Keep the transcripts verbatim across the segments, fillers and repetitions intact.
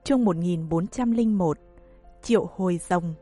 Chương một nghìn bốn trăm lẻ một. Triệu hồi rồng.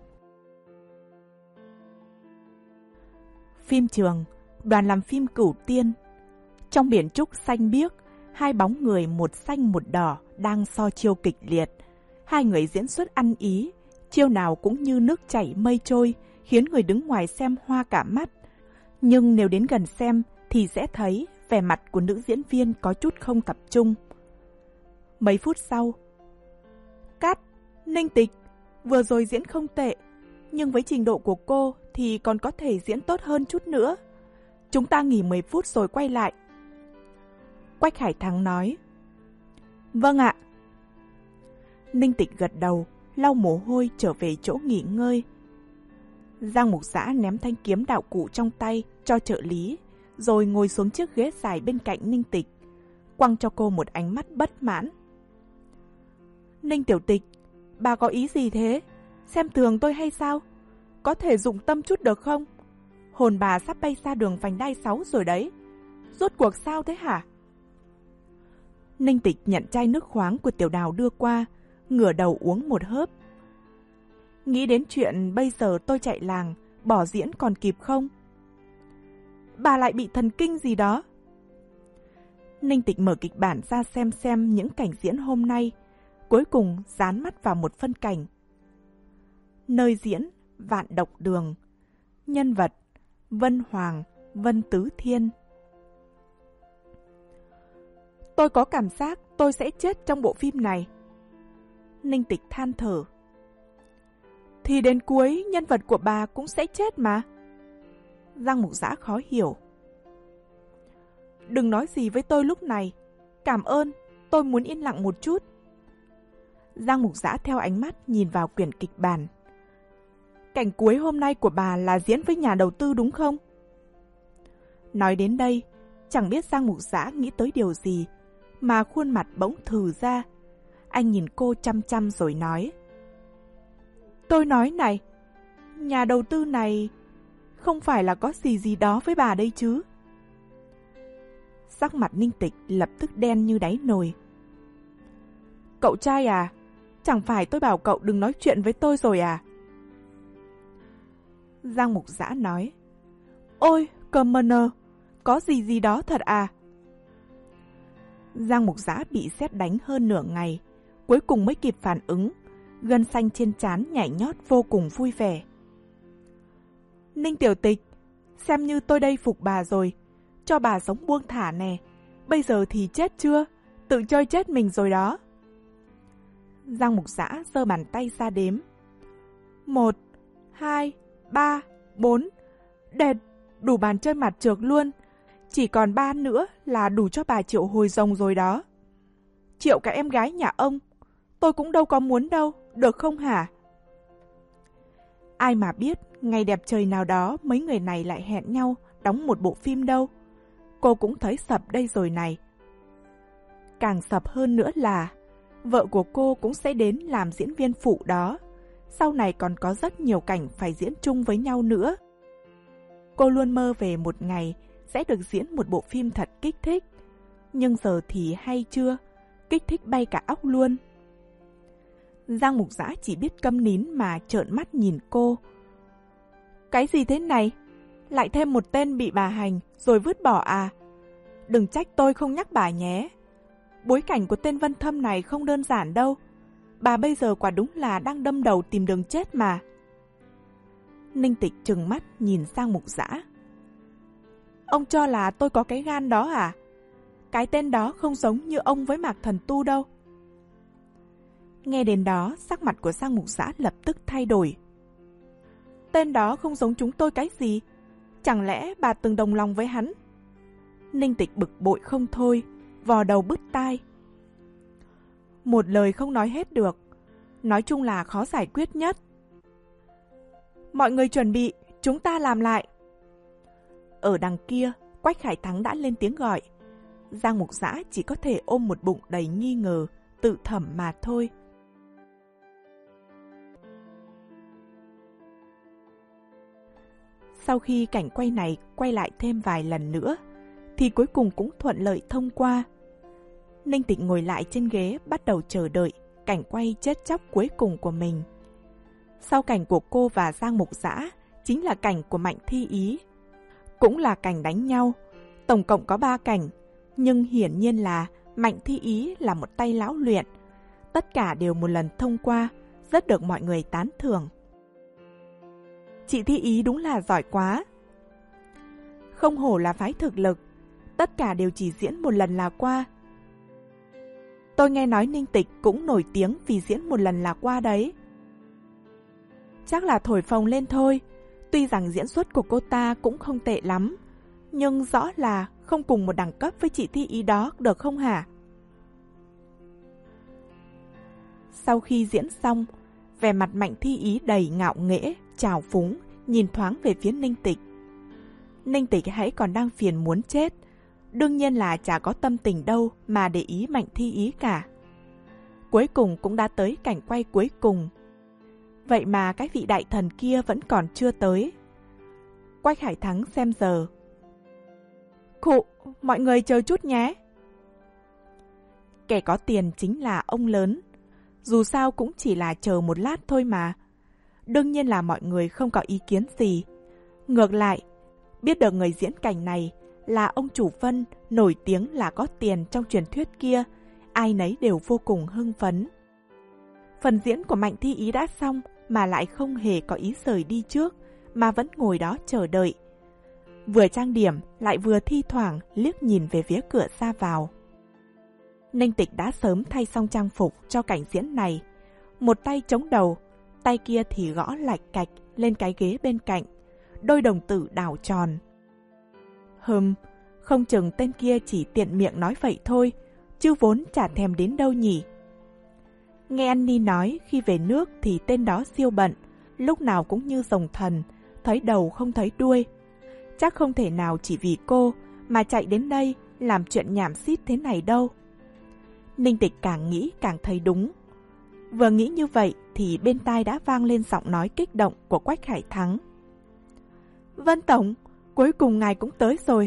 Phim trường, đoàn làm phim Cửu Tiên. Trong biển trúc xanh biếc, hai bóng người một xanh một đỏ đang so chiêu kịch liệt. Hai người diễn xuất ăn ý, chiêu nào cũng như nước chảy mây trôi, khiến người đứng ngoài xem hoa cả mắt. Nhưng nếu đến gần xem thì sẽ thấy vẻ mặt của nữ diễn viên có chút không tập trung. Mấy phút sau, cắt, Ninh Tịch, vừa rồi diễn không tệ, nhưng với trình độ của cô thì còn có thể diễn tốt hơn chút nữa. Chúng ta nghỉ mười phút rồi quay lại. Quách Hải Thắng nói. Vâng ạ. Ninh Tịch gật đầu, lau mồ hôi trở về chỗ nghỉ ngơi. Giang Mục Dã ném thanh kiếm đạo cụ trong tay cho trợ lý, rồi ngồi xuống chiếc ghế dài bên cạnh Ninh Tịch, quăng cho cô một ánh mắt bất mãn. Ninh Tiểu Tịch, bà có ý gì thế? Xem thường tôi hay sao? Có thể dụng tâm chút được không? Hồn bà sắp bay xa đường vành đai sáu rồi đấy. Rốt cuộc sao thế hả? Ninh Tịch nhận chai nước khoáng của Tiểu Đào đưa qua, ngửa đầu uống một hớp. Nghĩ đến chuyện bây giờ tôi chạy làng, bỏ diễn còn kịp không? Bà lại bị thần kinh gì đó? Ninh Tịch mở kịch bản ra xem xem những cảnh diễn hôm nay, cuối cùng dán mắt vào một phân cảnh. Nơi diễn Vạn Độc Đường. Nhân vật Vân Hoàng, Vân Tứ Thiên. Tôi có cảm giác tôi sẽ chết trong bộ phim này. Ninh Tịch than thở. Thì đến cuối nhân vật của bà cũng sẽ chết mà. Giang Mục Dã khó hiểu. Đừng nói gì với tôi lúc này. Cảm ơn, tôi muốn yên lặng một chút. Giang Mục Dã theo ánh mắt nhìn vào quyển kịch bản. Cảnh cuối hôm nay của bà là diễn với nhà đầu tư đúng không? Nói đến đây, chẳng biết Giang Mục Dã nghĩ tới điều gì, mà khuôn mặt bỗng thừ ra. Anh nhìn cô chăm chăm rồi nói. Tôi nói này, nhà đầu tư này không phải là có gì gì đó với bà đây chứ? Sắc mặt Ninh Tịch lập tức đen như đáy nồi. Cậu trai à, chẳng phải tôi bảo cậu đừng nói chuyện với tôi rồi à? Giang Mục Dã nói. Ôi, Commoner, có gì gì đó thật à? Giang Mục Dã bị sét đánh hơn nửa ngày, cuối cùng mới kịp phản ứng, gân xanh trên trán nhảy nhót vô cùng vui vẻ. Ninh Tiểu Tịch, xem như tôi đây phục bà rồi, cho bà sống buông thả nè, bây giờ thì chết chưa, tự chơi chết mình rồi đó. Giang Mục Dã giơ bàn tay ra đếm. Một, hai, ba, bốn, đệt, đủ bàn chơi mặt trược luôn, chỉ còn ba nữa là đủ cho bà triệu hồi rồng rồi đó. Triệu cả em gái nhà ông, tôi cũng đâu có muốn đâu, được không hả? Ai mà biết, ngày đẹp trời nào đó mấy người này lại hẹn nhau đóng một bộ phim đâu. Cô cũng thấy sập đây rồi này. Càng sập hơn nữa là vợ của cô cũng sẽ đến làm diễn viên phụ đó. Sau này còn có rất nhiều cảnh phải diễn chung với nhau nữa. Cô luôn mơ về một ngày sẽ được diễn một bộ phim thật kích thích. Nhưng giờ thì hay chưa, kích thích bay cả óc luôn. Giang Mục Dã chỉ biết câm nín mà trợn mắt nhìn cô. Cái gì thế này? Lại thêm một tên bị bà hành rồi vứt bỏ à? Đừng trách tôi không nhắc bà nhé. Bối cảnh của tên Vân Thâm này không đơn giản đâu. Bà bây giờ quả đúng là đang đâm đầu tìm đường chết mà. Ninh Tịch trừng mắt nhìn Giang Mục Dã. Ông cho là tôi có cái gan đó à? Cái tên đó không giống như ông với Mạc Thần Tu đâu. Nghe đến đó, sắc mặt của Giang Mục Dã lập tức thay đổi. Tên đó không giống chúng tôi cái gì? Chẳng lẽ bà từng đồng lòng với hắn? Ninh Tịch bực bội không thôi, vò đầu bứt tai. Một lời không nói hết được. Nói chung là khó giải quyết nhất. Mọi người chuẩn bị, chúng ta làm lại. Ở đằng kia, Quách Hải Thắng đã lên tiếng gọi. Giang Mục Dã chỉ có thể ôm một bụng đầy nghi ngờ, tự thẩm mà thôi. Sau khi cảnh quay này quay lại thêm vài lần nữa, thì cuối cùng cũng thuận lợi thông qua. Ninh Tịch ngồi lại trên ghế bắt đầu chờ đợi, cảnh quay chết chóc cuối cùng của mình. Sau cảnh của cô và Giang Mục Dã chính là cảnh của Mạnh Thi Ý. Cũng là cảnh đánh nhau, tổng cộng có ba cảnh, nhưng hiển nhiên là Mạnh Thi Ý là một tay lão luyện. Tất cả đều một lần thông qua, rất được mọi người tán thưởng. Chị Thi Ý đúng là giỏi quá. Không hổ là phái thực lực, tất cả đều chỉ diễn một lần là qua. Tôi nghe nói Ninh Tịch cũng nổi tiếng vì diễn một lần là qua đấy. Chắc là thổi phồng lên thôi, tuy rằng diễn xuất của cô ta cũng không tệ lắm, nhưng rõ là không cùng một đẳng cấp với chị Thi Ý đó, được không hả? Sau khi diễn xong, vẻ mặt Mạnh Thi Ý đầy ngạo nghễ, trào phúng, nhìn thoáng về phía Ninh Tịch. Ninh Tịch hãy còn đang phiền muốn chết, đương nhiên là chả có tâm tình đâu mà để ý Mạnh Thi Ý cả. Cuối cùng cũng đã tới cảnh quay cuối cùng. Vậy mà cái vị đại thần kia vẫn còn chưa tới. Quách Hải Thắng xem giờ. Khụ, mọi người chờ chút nhé. Kẻ có tiền chính là ông lớn. Dù sao cũng chỉ là chờ một lát thôi mà. Đương nhiên là mọi người không có ý kiến gì. Ngược lại, biết được người diễn cảnh này là ông chủ Vân nổi tiếng là có tiền trong truyền thuyết kia, ai nấy đều vô cùng hưng phấn. Phần diễn của Mạnh Thi Ý đã xong mà lại không hề có ý rời đi trước, mà vẫn ngồi đó chờ đợi. Vừa trang điểm lại vừa thi thoảng liếc nhìn về phía cửa ra vào. Ninh Tịch đã sớm thay xong trang phục cho cảnh diễn này. Một tay chống đầu, tay kia thì gõ lạch cạch lên cái ghế bên cạnh, đôi đồng tử đảo tròn. Hừm, không chừng tên kia chỉ tiện miệng nói vậy thôi, chứ vốn chả thèm đến đâu nhỉ. Nghe Annie nói khi về nước thì tên đó siêu bận, lúc nào cũng như rồng thần, thấy đầu không thấy đuôi. Chắc không thể nào chỉ vì cô mà chạy đến đây làm chuyện nhảm xít thế này đâu. Ninh Tịch càng nghĩ càng thấy đúng. Vừa nghĩ như vậy thì bên tai đã vang lên giọng nói kích động của Quách Hải Thắng. Vân Tổng, cuối cùng ngài cũng tới rồi.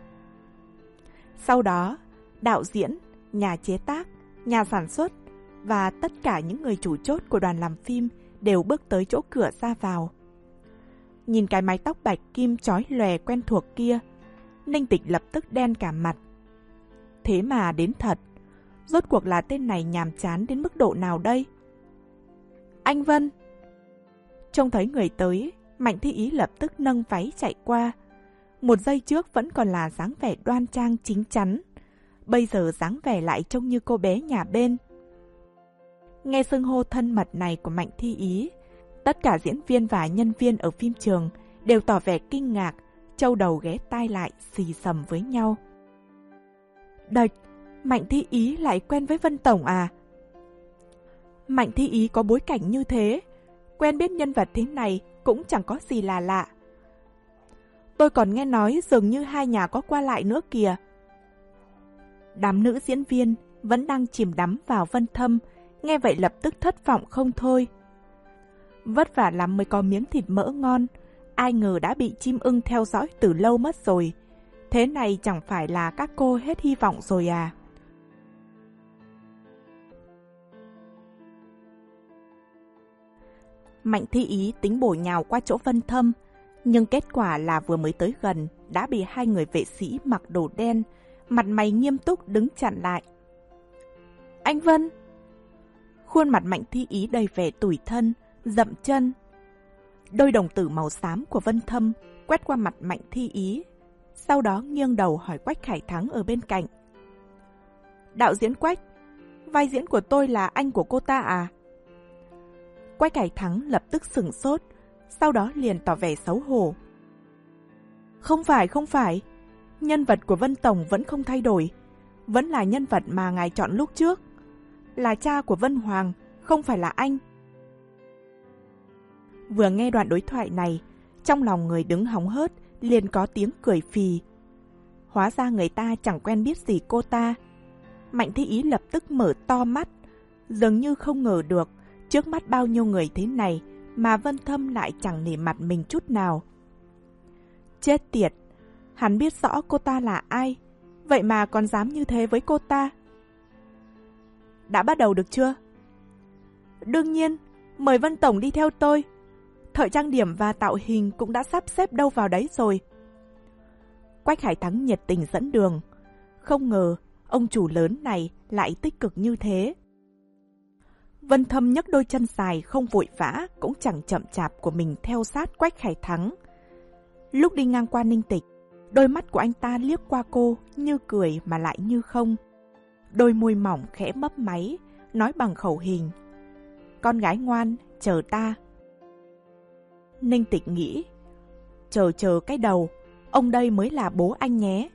Sau đó, đạo diễn, nhà chế tác, nhà sản xuất và tất cả những người chủ chốt của đoàn làm phim đều bước tới chỗ cửa ra vào. Nhìn cái mái tóc bạch kim chói lòe quen thuộc kia, Ninh Tịch lập tức đen cả mặt. Thế mà đến thật, rốt cuộc là tên này nhàm chán đến mức độ nào đây? Anh Vân! Trông thấy người tới, Mạnh Thi Ý lập tức nâng váy chạy qua. Một giây trước vẫn còn là dáng vẻ đoan trang chính chắn, bây giờ dáng vẻ lại trông như cô bé nhà bên. Nghe xưng hô thân mật này của Mạnh Thi Ý, tất cả diễn viên và nhân viên ở phim trường đều tỏ vẻ kinh ngạc, châu đầu ghé tai lại xì xầm với nhau. Đệch, Mạnh Thi Ý lại quen với Vân Tổng à? Mạnh Thi Ý có bối cảnh như thế, quen biết nhân vật thế này cũng chẳng có gì là lạ. Tôi còn nghe nói dường như hai nhà có qua lại nữa kìa. Đám nữ diễn viên vẫn đang chìm đắm vào Vân Thâm, nghe vậy lập tức thất vọng không thôi. Vất vả lắm mới có miếng thịt mỡ ngon, ai ngờ đã bị chim ưng theo dõi từ lâu mất rồi. Thế này chẳng phải là các cô hết hy vọng rồi à? Mạnh Thi Ý tính bổ nhào qua chỗ Vân Thâm, nhưng kết quả là vừa mới tới gần đã bị hai người vệ sĩ mặc đồ đen, mặt mày nghiêm túc đứng chặn lại. Anh Vân! Khuôn mặt Mạnh Thi Ý đầy vẻ tủi thân, dậm chân. Đôi đồng tử màu xám của Vân Thâm quét qua mặt Mạnh Thi Ý, sau đó nghiêng đầu hỏi Quách Hải Thắng ở bên cạnh. Đạo diễn Quách, vai diễn của tôi là anh của cô ta à? Quách Hải Thắng lập tức sửng sốt, sau đó liền tỏ vẻ xấu hổ. Không phải, không phải. Nhân vật của Vân Tổng vẫn không thay đổi. Vẫn là nhân vật mà ngài chọn lúc trước. Là cha của Vân Hoàng, không phải là anh. Vừa nghe đoạn đối thoại này, trong lòng người đứng hóng hớt liền có tiếng cười phì. Hóa ra người ta chẳng quen biết gì cô ta. Mạnh Thi Ý lập tức mở to mắt, dường như không ngờ được trước mắt bao nhiêu người thế này mà Vân Thâm lại chẳng nể mặt mình chút nào. Chết tiệt, hắn biết rõ cô ta là ai, vậy mà còn dám như thế với cô ta. Đã bắt đầu được chưa? Đương nhiên, mời Vân Tổng đi theo tôi. Thợ trang điểm và tạo hình cũng đã sắp xếp đâu vào đấy rồi. Quách Hải Thắng nhiệt tình dẫn đường. Không ngờ, ông chủ lớn này lại tích cực như thế. Vân Thâm nhấc đôi chân dài không vội vã cũng chẳng chậm chạp của mình theo sát Quách Hải Thắng. Lúc đi ngang qua Ninh Tịch, đôi mắt của anh ta liếc qua cô như cười mà lại như không. Đôi môi mỏng khẽ mấp máy, nói bằng khẩu hình. Con gái ngoan, chờ ta. Ninh Tịch nghĩ, chờ chờ cái đầu, ông đây mới là bố anh nhé.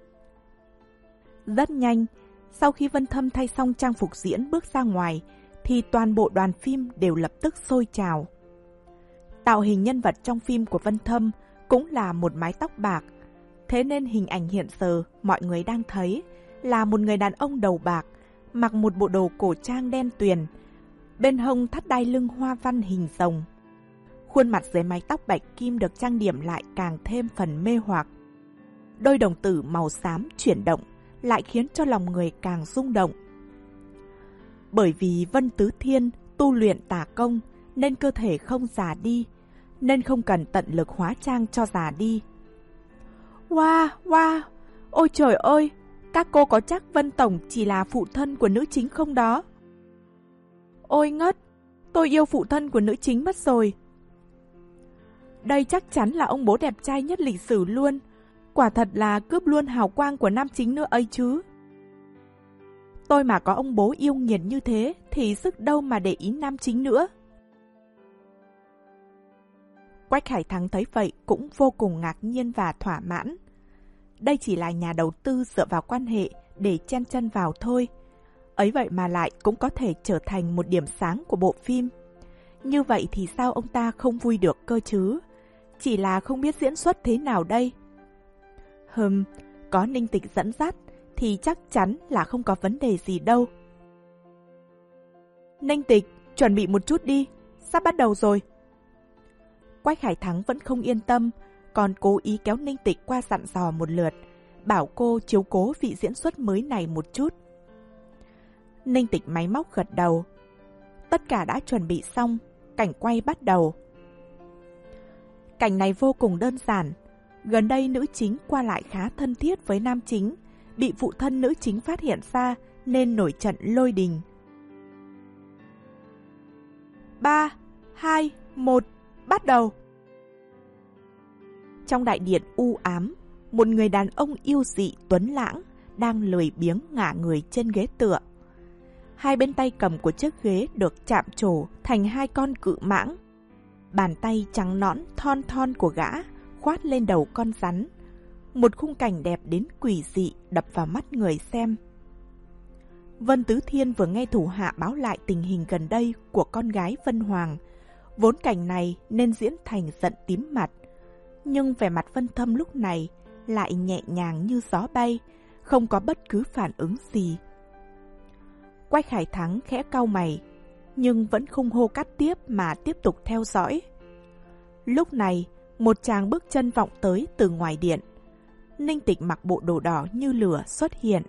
Rất nhanh, sau khi Vân Thâm thay xong trang phục diễn bước ra ngoài, thì toàn bộ đoàn phim đều lập tức sôi trào. Tạo hình nhân vật trong phim của Vân Thâm cũng là một mái tóc bạc, thế nên hình ảnh hiện giờ mọi người đang thấy là một người đàn ông đầu bạc, mặc một bộ đồ cổ trang đen tuyền, bên hông thắt đai lưng hoa văn hình rồng. Khuôn mặt dưới mái tóc bạch kim được trang điểm lại càng thêm phần mê hoặc. Đôi đồng tử màu xám chuyển động lại khiến cho lòng người càng rung động. Bởi vì Vân Tứ Thiên tu luyện tà công nên cơ thể không già đi, nên không cần tận lực hóa trang cho già đi. Wow, wow, ôi trời ơi, các cô có chắc Vân Tổng chỉ là phụ thân của nữ chính không đó? Ôi ngất, tôi yêu phụ thân của nữ chính mất rồi. Đây chắc chắn là ông bố đẹp trai nhất lịch sử luôn. Quả thật là cướp luôn hào quang của nam chính nữa ấy chứ. Tôi mà có ông bố yêu nghiệt như thế thì sức đâu mà để ý nam chính nữa. Quách Hải Thắng thấy vậy cũng vô cùng ngạc nhiên và thỏa mãn. Đây chỉ là nhà đầu tư dựa vào quan hệ để chen chân vào thôi. Ấy vậy mà lại cũng có thể trở thành một điểm sáng của bộ phim. Như vậy thì sao ông ta không vui được cơ chứ? Chỉ là không biết diễn xuất thế nào đây. Hừm, có Ninh Tịch dẫn dắt thì chắc chắn là không có vấn đề gì đâu. Ninh Tịch, chuẩn bị một chút đi, sắp bắt đầu rồi. Quách Hải Thắng vẫn không yên tâm, còn cố ý kéo Ninh Tịch qua dặn dò một lượt, bảo cô chiếu cố vị diễn xuất mới này một chút. Ninh Tịch máy móc gật đầu. Tất cả đã chuẩn bị xong, cảnh quay bắt đầu. Cảnh này vô cùng đơn giản. Gần đây nữ chính qua lại khá thân thiết với nam chính, bị phụ thân nữ chính phát hiện ra nên nổi trận lôi đình. ba, hai, một, bắt đầu! Trong đại điện u ám, một người đàn ông yêu dị tuấn lãng đang lười biếng ngả người trên ghế tựa. Hai bên tay cầm của chiếc ghế được chạm trổ thành hai con cự mãng. Bàn tay trắng nõn thon thon của gã khoát lên đầu con rắn. Một khung cảnh đẹp đến quỷ dị đập vào mắt người xem. Vân Tứ Thiên vừa nghe thủ hạ báo lại tình hình gần đây của con gái Vân Hoàng. Vốn cảnh này nên diễn thành giận tím mặt. Nhưng vẻ mặt Vân Thâm lúc này lại nhẹ nhàng như gió bay, không có bất cứ phản ứng gì. Quách Hải Thắng khẽ cau mày, nhưng vẫn không hô cắt tiếp mà tiếp tục theo dõi. Lúc này, một chàng bước chân vọng tới từ ngoài điện. Ninh Tịch mặc bộ đồ đỏ như lửa xuất hiện.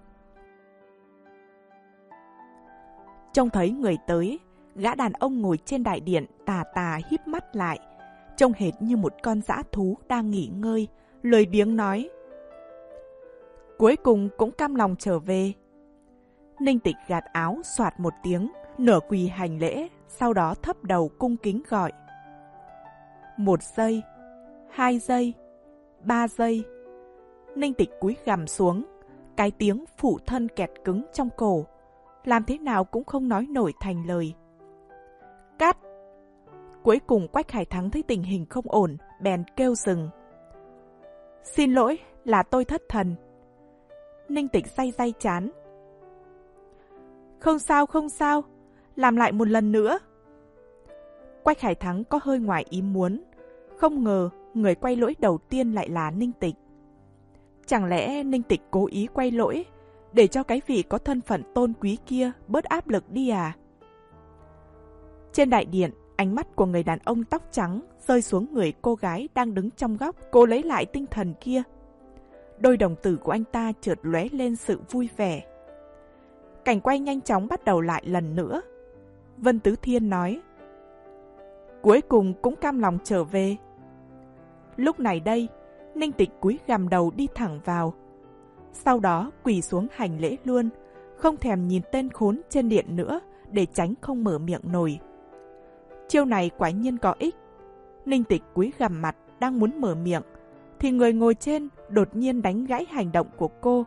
Trông thấy người tới, gã đàn ông ngồi trên đại điện tà tà híp mắt lại, trông hệt như một con dã thú đang nghỉ ngơi, lười biếng nói. Cuối cùng cũng cam lòng trở về. Ninh Tịch gạt áo soạt một tiếng, nửa quỳ hành lễ, sau đó thấp đầu cung kính gọi. Một giây, hai giây, ba giây. Ninh Tịch cúi gằm xuống, cái tiếng phụ thân kẹt cứng trong cổ, làm thế nào cũng không nói nổi thành lời. Cắt! Cuối cùng Quách Hải Thắng thấy tình hình không ổn, bèn kêu dừng. Xin lỗi, là tôi thất thần. Ninh Tịch day day chán. Không sao, không sao, làm lại một lần nữa. Quách Hải Thắng có hơi ngoài ý muốn, không ngờ người quay lỗi đầu tiên lại là Ninh Tịch. Chẳng lẽ Ninh Tịch cố ý quay lỗi để cho cái vị có thân phận tôn quý kia bớt áp lực đi à? Trên đại điện, ánh mắt của người đàn ông tóc trắng rơi xuống người cô gái đang đứng trong góc, cố lấy lại tinh thần kia. Đôi đồng tử của anh ta chợt lóe lên sự vui vẻ. Cảnh quay nhanh chóng bắt đầu lại lần nữa. Vân Tứ Thiên nói, cuối cùng cũng cam lòng trở về. Lúc này đây, Ninh Tịch cúi gằm đầu đi thẳng vào. Sau đó quỳ xuống hành lễ luôn, không thèm nhìn tên khốn trên điện nữa để tránh không mở miệng nổi. Chiêu này quả nhiên có ích. Ninh Tịch cúi gằm mặt đang muốn mở miệng, thì người ngồi trên đột nhiên đánh gãy hành động của cô.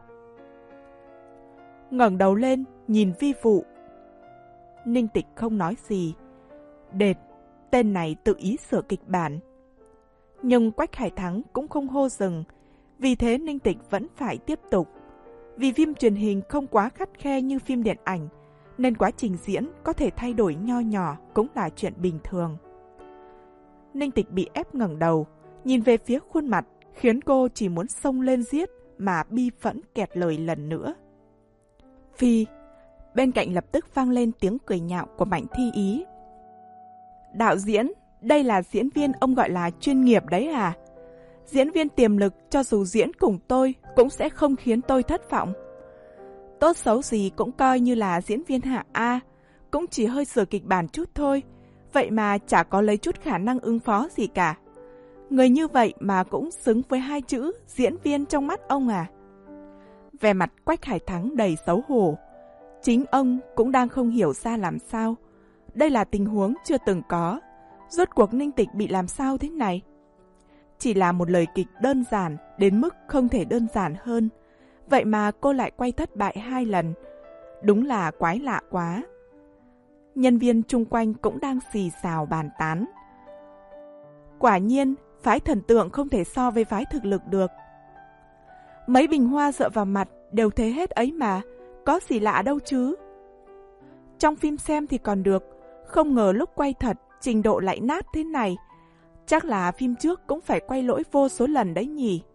Ngẩng đầu lên, nhìn vi phụ. Ninh Tịch không nói gì. Đệt, tên này tự ý sửa kịch bản. Nhưng Quách Hải Thắng cũng không hô dừng, vì thế Ninh Tịch vẫn phải tiếp tục. Vì phim truyền hình không quá khắt khe như phim điện ảnh, nên quá trình diễn có thể thay đổi nho nhỏ cũng là chuyện bình thường. Ninh Tịch bị ép ngẩng đầu, nhìn về phía khuôn mặt, khiến cô chỉ muốn xông lên giết mà bi phẫn kẹt lời lần nữa. Phi, bên cạnh lập tức vang lên tiếng cười nhạo của Mạnh Thi Ý. Đạo diễn, đây là diễn viên ông gọi là chuyên nghiệp đấy à? Diễn viên tiềm lực cho dù diễn cùng tôi cũng sẽ không khiến tôi thất vọng. Tốt xấu gì cũng coi như là diễn viên hạng A, cũng chỉ hơi sửa kịch bản chút thôi, vậy mà chả có lấy chút khả năng ứng phó gì cả. Người như vậy mà cũng xứng với hai chữ diễn viên trong mắt ông à? Vẻ mặt Quách Hải Thắng đầy xấu hổ. Chính ông cũng đang không hiểu ra làm sao. Đây là tình huống chưa từng có. Rốt cuộc Ninh Tịch bị làm sao thế này? Chỉ là một lời kịch đơn giản đến mức không thể đơn giản hơn. Vậy mà cô lại quay thất bại hai lần. Đúng là quái lạ quá. Nhân viên chung quanh cũng đang xì xào bàn tán. Quả nhiên, phái thần tượng không thể so với phái thực lực được. Mấy bình hoa dựa vào mặt đều thế hết ấy mà, có gì lạ đâu chứ. Trong phim xem thì còn được, không ngờ lúc quay thật trình độ lại nát thế này. Chắc là phim trước cũng phải quay lỗi vô số lần đấy nhỉ.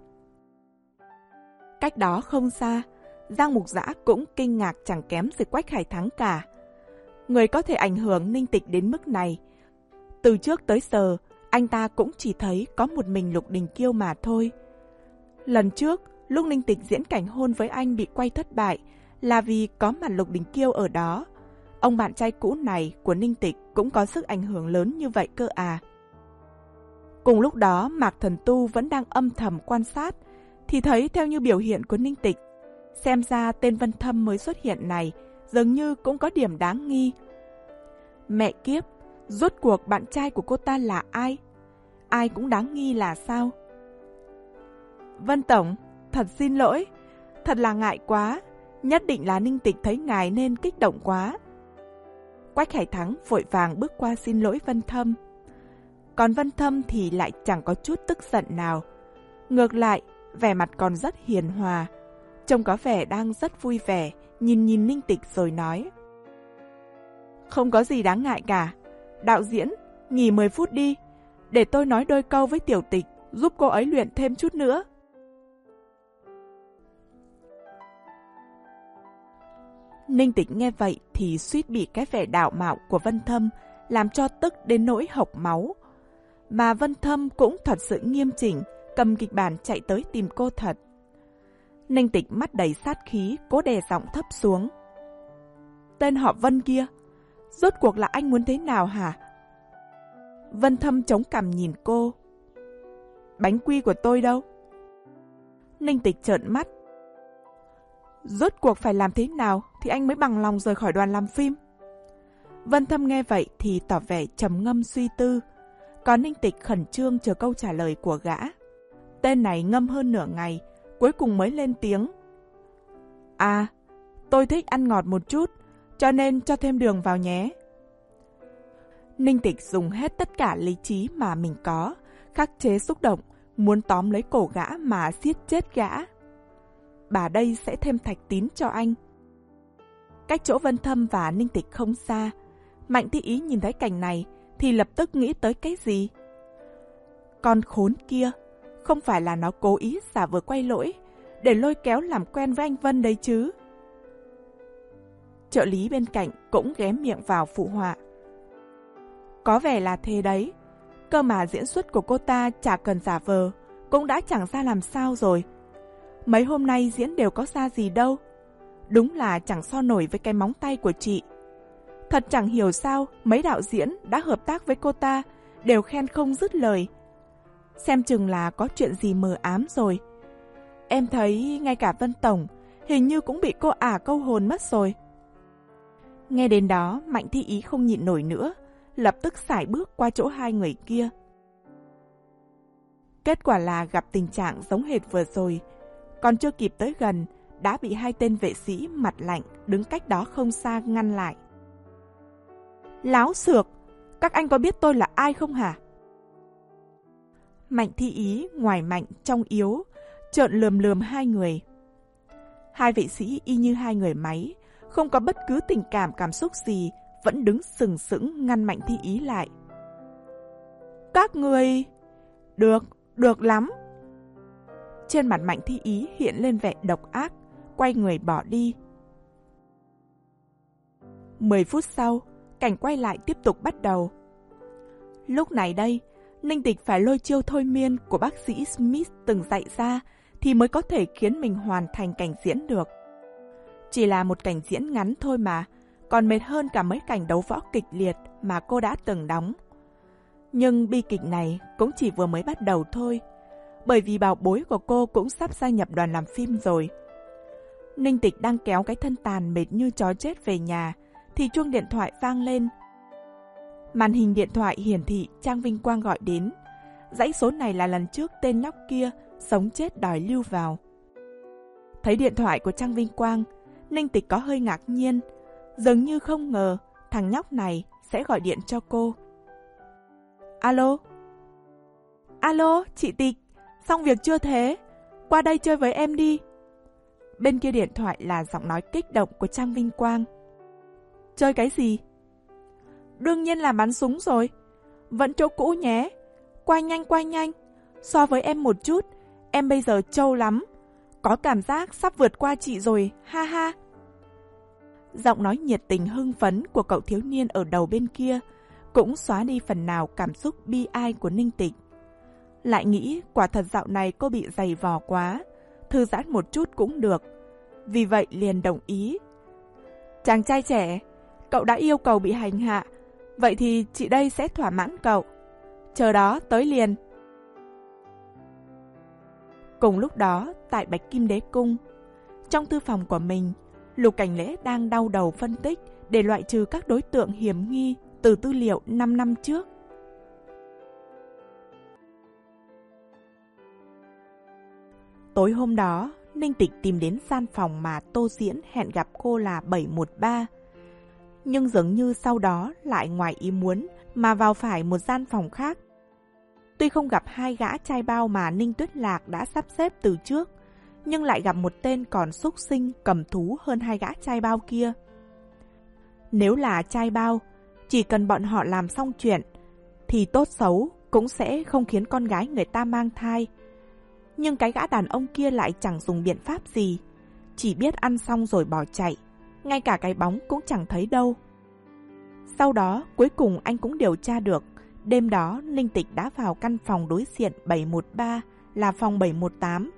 Cách đó không xa, Giang Mục Dã cũng kinh ngạc chẳng kém gì Quách Hải Thắng cả. Người có thể ảnh hưởng Ninh Tịch đến mức này. Từ trước tới giờ, anh ta cũng chỉ thấy có một mình Lục Đình Kiêu mà thôi. Lần trước, lúc Ninh Tịch diễn cảnh hôn với anh bị quay thất bại là vì có mặt Lục Đình Kiêu ở đó. Ông bạn trai cũ này của Ninh Tịch cũng có sức ảnh hưởng lớn như vậy cơ à. Cùng lúc đó, Mạc Thần Tu vẫn đang âm thầm quan sát, thì thấy theo như biểu hiện của Ninh Tịch, xem ra tên Vân Thâm mới xuất hiện này dường như cũng có điểm đáng nghi. Mẹ kiếp, rốt cuộc bạn trai của cô ta là ai? Ai cũng đáng nghi là sao? Vân Tổng, thật xin lỗi, thật là ngại quá, nhất định là Ninh Tịch thấy ngài nên kích động quá. Quách Hải Thắng vội vàng bước qua xin lỗi Vân Thâm. Còn Vân Thâm thì lại chẳng có chút tức giận nào. Ngược lại, vẻ mặt còn rất hiền hòa, trông có vẻ đang rất vui vẻ, nhìn nhìn Ninh Tịch rồi nói. Không có gì đáng ngại cả. Đạo diễn, nghỉ mười phút đi, để tôi nói đôi câu với Tiểu Tịch, giúp cô ấy luyện thêm chút nữa. Ninh Tịch nghe vậy thì suýt bị cái vẻ đạo mạo của Vân Thâm làm cho tức đến nỗi hộc máu. Mà Vân Thâm cũng thật sự nghiêm chỉnh, cầm kịch bản chạy tới tìm cô thật. Ninh Tịch mắt đầy sát khí, cố đè giọng thấp xuống. Tên họ Vân kia, rốt cuộc là anh muốn thế nào hả? Vân Thâm chống cằm nhìn cô. Bánh quy của tôi đâu? Ninh Tịch trợn mắt. Rốt cuộc phải làm thế nào thì anh mới bằng lòng rời khỏi đoàn làm phim? Vân Thâm nghe vậy thì tỏ vẻ trầm ngâm suy tư, còn Ninh Tịch khẩn trương chờ câu trả lời của gã. Tên này ngâm hơn nửa ngày, cuối cùng mới lên tiếng. À, tôi thích ăn ngọt một chút, cho nên cho thêm đường vào nhé. Ninh Tịch dùng hết tất cả lý trí mà mình có, khắc chế xúc động, muốn tóm lấy cổ gã mà giết chết gã. Bà đây sẽ thêm thạch tín cho anh. Cách chỗ Vân Thâm và Ninh Tịch không xa, Mạnh Thi Ý nhìn thấy cảnh này thì lập tức nghĩ tới cái gì? Con khốn kia, không phải là nó cố ý giả vờ quay lỗi để lôi kéo làm quen với anh Vân đấy chứ? Trợ lý bên cạnh cũng ghé miệng vào phụ họa. Có vẻ là thế đấy, cơ mà diễn xuất của cô ta chả cần giả vờ, cũng đã chẳng ra làm sao rồi. Mấy hôm nay diễn đều có ra gì đâu. Đúng là chẳng so nổi với cái móng tay của chị. Thật chẳng hiểu sao mấy đạo diễn đã hợp tác với cô ta đều khen không dứt lời. Xem chừng là có chuyện gì mờ ám rồi. Em thấy ngay cả Vân Tổng hình như cũng bị cô ả câu hồn mất rồi. Nghe đến đó, Mạnh Thi Ý không nhịn nổi nữa, lập tức sải bước qua chỗ hai người kia. Kết quả là gặp tình trạng giống hệt vừa rồi, còn chưa kịp tới gần, đã bị hai tên vệ sĩ mặt lạnh đứng cách đó không xa ngăn lại. Láo xược, các anh có biết tôi là ai không hả? Mạnh Thi Ý ngoài mạnh trong yếu, trợn lườm lườm hai người. Hai vệ sĩ y như hai người máy, không có bất cứ tình cảm cảm xúc gì, vẫn đứng sừng sững ngăn Mạnh Thi Ý lại. Các người... Được, được lắm. Trên mặt Mạnh Thi Ý hiện lên vẻ độc ác, quay người bỏ đi. Mười phút sau, cảnh quay lại tiếp tục bắt đầu. Lúc này đây, Ninh Tịch phải lôi chiêu thôi miên của bác sĩ Smith từng dạy ra thì mới có thể khiến mình hoàn thành cảnh diễn được. Chỉ là một cảnh diễn ngắn thôi mà, còn mệt hơn cả mấy cảnh đấu võ kịch liệt mà cô đã từng đóng. Nhưng bi kịch này cũng chỉ vừa mới bắt đầu thôi, bởi vì bảo bối của cô cũng sắp gia nhập đoàn làm phim rồi. Ninh Tịch đang kéo cái thân tàn mệt như chó chết về nhà, thì chuông điện thoại vang lên. Màn hình điện thoại hiển thị Trang Vinh Quang gọi đến. Dãy số này là lần trước tên nhóc kia sống chết đòi lưu vào. Thấy điện thoại của Trang Vinh Quang, Ninh Tịch có hơi ngạc nhiên, dường như không ngờ thằng nhóc này sẽ gọi điện cho cô. Alo? Alo, chị Tịch, xong việc chưa thế? Qua đây chơi với em đi. Bên kia điện thoại là giọng nói kích động của Trang Vinh Quang. Chơi cái gì? Đương nhiên là bắn súng rồi. Vẫn chỗ cũ nhé. Qua nhanh qua nhanh. So với em một chút, em bây giờ trâu lắm. Có cảm giác sắp vượt qua chị rồi, ha ha. Giọng nói nhiệt tình hưng phấn của cậu thiếu niên ở đầu bên kia cũng xóa đi phần nào cảm xúc bi ai của Ninh Tịch. Lại nghĩ quả thật dạo này cô bị dày vò quá, thư giãn một chút cũng được. Vì vậy liền đồng ý. Chàng trai trẻ, cậu đã yêu cầu bị hành hạ, vậy thì chị đây sẽ thỏa mãn cậu. Chờ đó, tới liền. Cùng lúc đó, tại Bạch Kim Đế Cung, trong thư phòng của mình, Lục Cảnh Lễ đang đau đầu phân tích để loại trừ các đối tượng hiểm nghi từ tư liệu năm năm trước. Tối hôm đó, Ninh Tịch tìm đến gian phòng mà Tô Diễn hẹn gặp cô là bảy một ba. Nhưng dường như sau đó lại ngoài ý muốn mà vào phải một gian phòng khác. Tuy không gặp hai gã trai bao mà Ninh Tuyết Lạc đã sắp xếp từ trước, nhưng lại gặp một tên còn xúc sinh cầm thú hơn hai gã trai bao kia. Nếu là trai bao, chỉ cần bọn họ làm xong chuyện, thì tốt xấu cũng sẽ không khiến con gái người ta mang thai. Nhưng cái gã đàn ông kia lại chẳng dùng biện pháp gì, chỉ biết ăn xong rồi bỏ chạy, ngay cả cái bóng cũng chẳng thấy đâu. Sau đó, cuối cùng anh cũng điều tra được, đêm đó Ninh Tịch đã vào căn phòng đối diện bảy một ba, là phòng bảy một tám.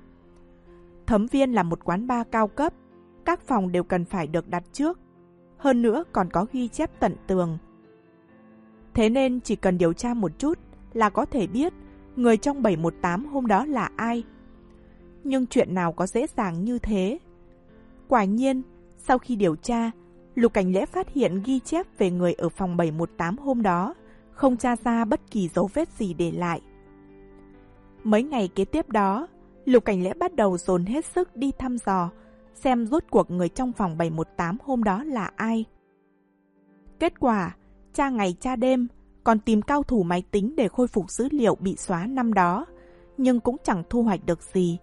Thấm Viên là một quán bar cao cấp, các phòng đều cần phải được đặt trước, hơn nữa còn có ghi chép tận tường. Thế nên chỉ cần điều tra một chút là có thể biết người trong bảy một tám hôm đó là ai. Nhưng chuyện nào có dễ dàng như thế? Quả nhiên, sau khi điều tra, Lục Cảnh Lễ phát hiện ghi chép về người ở phòng bảy một tám hôm đó, không tra ra bất kỳ dấu vết gì để lại. Mấy ngày kế tiếp đó, Lục Cảnh Lễ bắt đầu dồn hết sức đi thăm dò, xem rốt cuộc người trong phòng bảy một tám hôm đó là ai. Kết quả, tra ngày tra đêm, còn tìm cao thủ máy tính để khôi phục dữ liệu bị xóa năm đó, nhưng cũng chẳng thu hoạch được gì.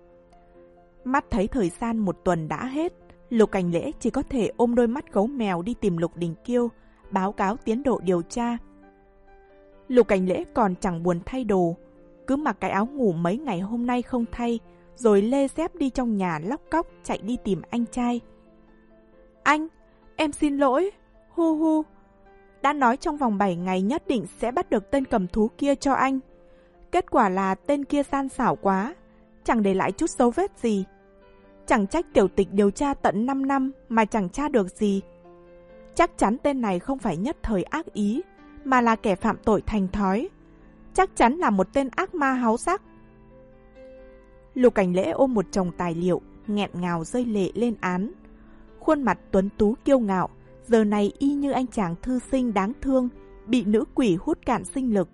Mắt thấy thời gian một tuần đã hết, Lục Cảnh Lễ chỉ có thể ôm đôi mắt gấu mèo đi tìm Lục Đình Kiêu, báo cáo tiến độ điều tra. Lục Cảnh Lễ còn chẳng buồn thay đồ, cứ mặc cái áo ngủ mấy ngày hôm nay không thay, rồi lê dép đi trong nhà lóc cóc chạy đi tìm anh trai. Anh, em xin lỗi, hu hu. Đã nói trong vòng bảy ngày nhất định sẽ bắt được tên cầm thú kia cho anh. Kết quả là tên kia gian xảo quá, chẳng để lại chút dấu vết gì. Chẳng trách tiểu tịch điều tra tận năm năm mà chẳng tra được gì. Chắc chắn tên này không phải nhất thời ác ý, mà là kẻ phạm tội thành thói. Chắc chắn là một tên ác ma háo sắc. Lục Cảnh Lễ ôm một chồng tài liệu, nghẹn ngào rơi lệ lên án. Khuôn mặt tuấn tú kiêu ngạo, giờ này y như anh chàng thư sinh đáng thương, bị nữ quỷ hút cạn sinh lực.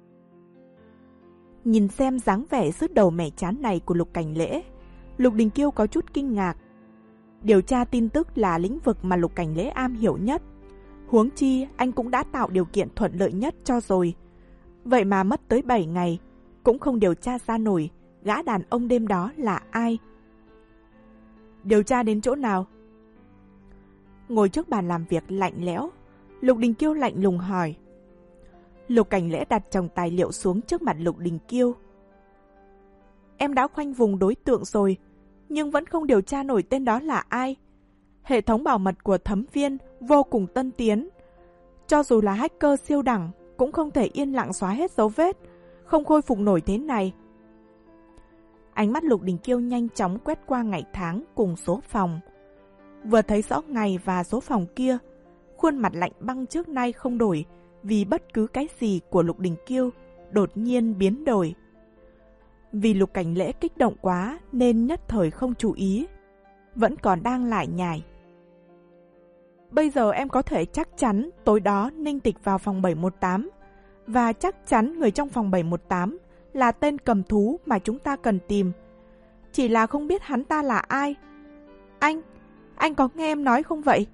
Nhìn xem dáng vẻ sứt đầu mẻ chán này của Lục Cảnh Lễ, Lục Đình Kiêu có chút kinh ngạc. Điều tra tin tức là lĩnh vực mà Lục Cảnh Lễ am hiểu nhất. Huống chi anh cũng đã tạo điều kiện thuận lợi nhất cho rồi. Vậy mà mất tới bảy ngày, cũng không điều tra ra nổi gã đàn ông đêm đó là ai. Điều tra đến chỗ nào? Ngồi trước bàn làm việc lạnh lẽo, Lục Đình Kiêu lạnh lùng hỏi. Lục Cảnh Lễ đặt chồng tài liệu xuống trước mặt Lục Đình Kiêu. Em đã khoanh vùng đối tượng rồi, nhưng vẫn không điều tra nổi tên đó là ai. Hệ thống bảo mật của Thấm Viên vô cùng tân tiến. Cho dù là hacker siêu đẳng, cũng không thể yên lặng xóa hết dấu vết, không khôi phục nổi thế này. Ánh mắt Lục Đình Kiêu nhanh chóng quét qua ngày tháng cùng số phòng. Vừa thấy rõ ngày và số phòng kia, khuôn mặt lạnh băng trước nay không đổi vì bất cứ cái gì của Lục Đình Kiêu đột nhiên biến đổi. Vì Lục Cảnh Lễ kích động quá nên nhất thời không chú ý, vẫn còn đang lải nhải. Bây giờ em có thể chắc chắn tối đó Ninh Tịch vào phòng bảy một tám, và chắc chắn người trong phòng bảy một tám là tên cầm thú mà chúng ta cần tìm. Chỉ là không biết hắn ta là ai. Anh, anh có nghe em nói không vậy?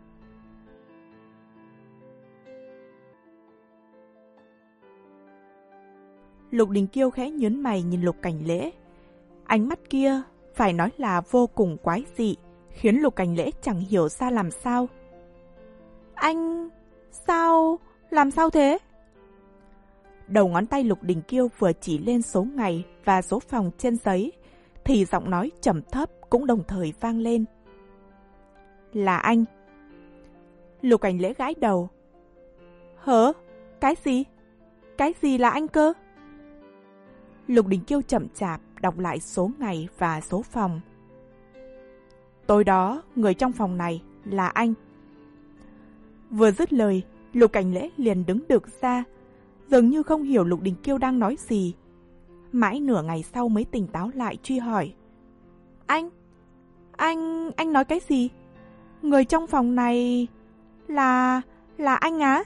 Lục Đình Kiêu khẽ nhướng mày nhìn Lục Cảnh Lễ. Ánh mắt kia phải nói là vô cùng quái dị, khiến Lục Cảnh Lễ chẳng hiểu ra làm sao. Anh... sao... làm sao thế? Đầu ngón tay Lục Đình Kiêu vừa chỉ lên số ngày và số phòng trên giấy, thì giọng nói trầm thấp cũng đồng thời vang lên. Là anh. Lục Cảnh Lễ gãi đầu. Hả? Cái gì? Cái gì là anh cơ? Lục Đình Kiêu chậm chạp đọc lại số ngày và số phòng. Tối đó, người trong phòng này là anh. Vừa dứt lời, Lục Cảnh Lễ liền đứng được ra, dường như không hiểu Lục Đình Kiêu đang nói gì. Mãi nửa ngày sau mới tỉnh táo lại truy hỏi. Anh, anh, anh nói cái gì? Người trong phòng này là, là anh á?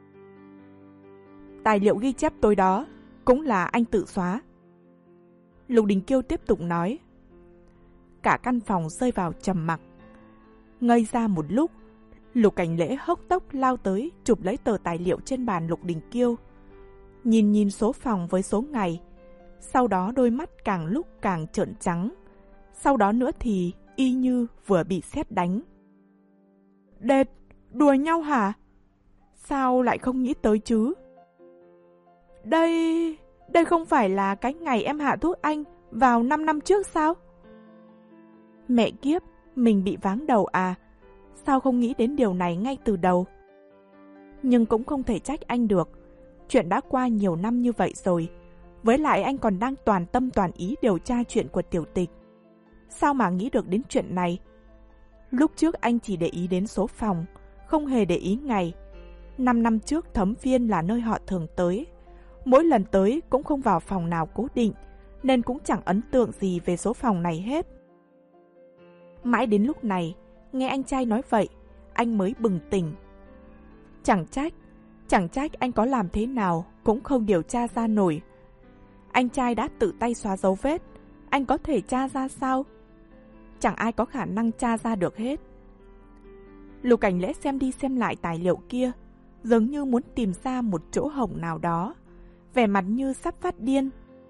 Tài liệu ghi chép tối đó cũng là anh tự xóa. Lục Đình Kiêu tiếp tục nói. Cả căn phòng rơi vào trầm mặc. Ngây ra một lúc, Lục Cảnh Lễ hốc tốc lao tới chụp lấy tờ tài liệu trên bàn Lục Đình Kiêu. Nhìn nhìn số phòng với số ngày, sau đó đôi mắt càng lúc càng trợn trắng. Sau đó nữa thì y như vừa bị sét đánh. Đệt, đùa nhau hả? Sao lại không nghĩ tới chứ? Đây... đây không phải là cái ngày em hạ thuốc anh vào năm năm trước sao? Mẹ kiếp, mình bị váng đầu à? Sao không nghĩ đến điều này ngay từ đầu? Nhưng cũng không thể trách anh được. Chuyện đã qua nhiều năm như vậy rồi. Với lại anh còn đang toàn tâm toàn ý điều tra chuyện của Tiểu Tịch. Sao mà nghĩ được đến chuyện này? Lúc trước anh chỉ để ý đến số phòng, không hề để ý ngày. Năm năm trước Thấm Viên là nơi họ thường tới. Mỗi lần tới cũng không vào phòng nào cố định, nên cũng chẳng ấn tượng gì về số phòng này hết. Mãi đến lúc này, nghe anh trai nói vậy, anh mới bừng tỉnh. Chẳng trách, chẳng trách anh có làm thế nào cũng không điều tra ra nổi. Anh trai đã tự tay xóa dấu vết, anh có thể tra ra sao? Chẳng ai có khả năng tra ra được hết. Lục Cảnh Lễ xem đi xem lại tài liệu kia, giống như muốn tìm ra một chỗ hổng nào đó, vẻ mặt như sắp phát điên.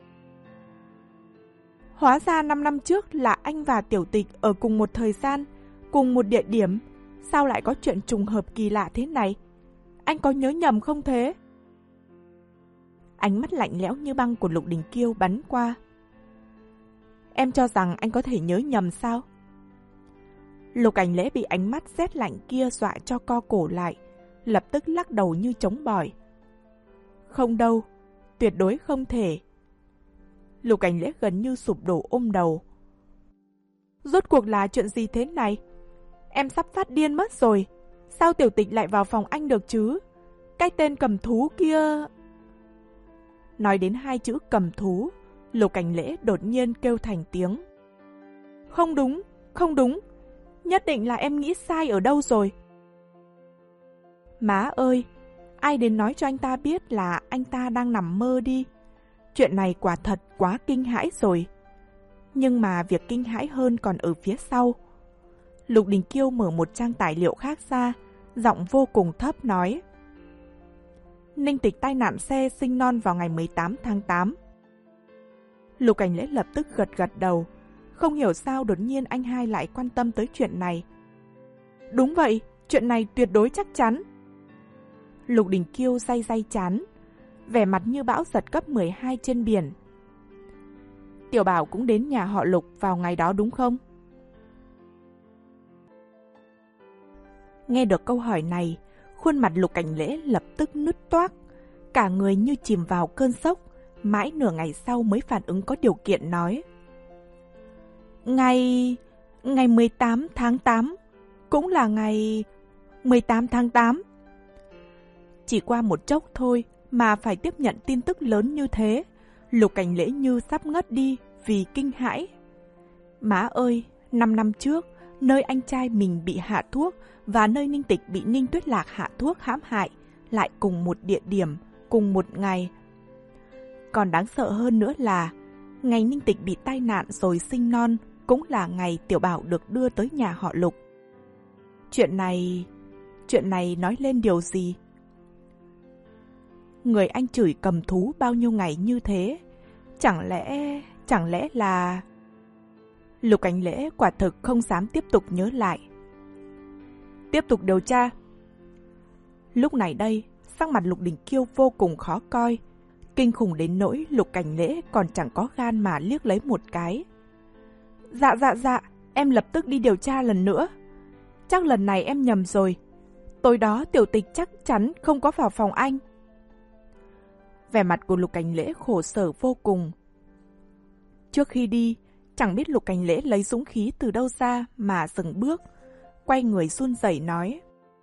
Hóa ra năm năm trước là anh và Tiểu Tịch ở cùng một thời gian, cùng một địa điểm. Sao lại có chuyện trùng hợp kỳ lạ thế này? Anh có nhớ nhầm không thế? Ánh mắt lạnh lẽo như băng của Lục Đình Kiêu bắn qua. Em cho rằng anh có thể nhớ nhầm sao? Lục Cảnh Lễ bị ánh mắt rét lạnh kia dọa cho co cổ lại, lập tức lắc đầu như trống bỏi. Không đâu, tuyệt đối không thể. Lục Cảnh Lễ gần như sụp đổ ôm đầu. Rốt cuộc là chuyện gì thế này? Em sắp phát điên mất rồi. Sao tiểu tịch lại vào phòng anh được chứ? Cái tên cầm thú kia... Nói đến hai chữ cầm thú, Lục Cảnh Lễ đột nhiên kêu thành tiếng. Không đúng, không đúng, nhất định là em nghĩ sai ở đâu rồi. Má ơi, ai đến nói cho anh ta biết là anh ta đang nằm mơ đi. Chuyện này quả thật quá kinh hãi rồi. Nhưng mà việc kinh hãi hơn còn ở phía sau. Lục Đình Kiêu mở một trang tài liệu khác ra, giọng vô cùng thấp nói. Ninh Tịch tai nạn xe sinh non vào ngày mười tám tháng tám. Lục Cảnh Lễ lập tức gật gật đầu. Không hiểu sao đột nhiên anh hai lại quan tâm tới chuyện này. Đúng vậy, chuyện này tuyệt đối chắc chắn. Lục Đình Kiêu day day chán, vẻ mặt như bão giật cấp mười hai trên biển. Tiểu Bảo cũng đến nhà họ Lục vào ngày đó đúng không? Nghe được câu hỏi này, khuôn mặt Lục Cảnh Lễ lập tức nứt toác, cả người như chìm vào cơn sốc, mãi nửa ngày sau mới phản ứng có điều kiện nói. Ngày... ngày mười tám tháng tám, cũng là ngày... mười tám tháng tám. Chỉ qua một chốc thôi mà phải tiếp nhận tin tức lớn như thế, Lục Cảnh Lễ như sắp ngất đi vì kinh hãi. Má ơi, năm năm trước, nơi anh trai mình bị hạ thuốc và nơi Ninh Tịch bị Ninh Tuyết Lạc hạ thuốc hãm hại, lại cùng một địa điểm, cùng một ngày. Còn đáng sợ hơn nữa là, ngày Ninh Tịch bị tai nạn rồi sinh non, cũng là ngày Tiểu Bảo được đưa tới nhà họ Lục. Chuyện này... chuyện này nói lên điều gì? Người anh chửi cầm thú bao nhiêu ngày như thế, chẳng lẽ... chẳng lẽ là... Lục Cảnh Lễ quả thực không dám tiếp tục nhớ lại. Tiếp tục điều tra. Lúc này đây, sắc mặt Lục Đình Kiêu vô cùng khó coi, kinh khủng đến nỗi Lục Cảnh Lễ còn chẳng có gan mà liếc lấy một cái. Dạ dạ dạ, em lập tức đi điều tra lần nữa. Chắc lần này em nhầm rồi. Tối đó Tiểu Tịch chắc chắn không có vào phòng anh. Vẻ mặt của Lục Cảnh Lễ khổ sở vô cùng. Trước khi đi, chẳng biết Lục Cảnh Lễ lấy dũng khí từ đâu ra mà dừng bước, quay người run rẩy nói.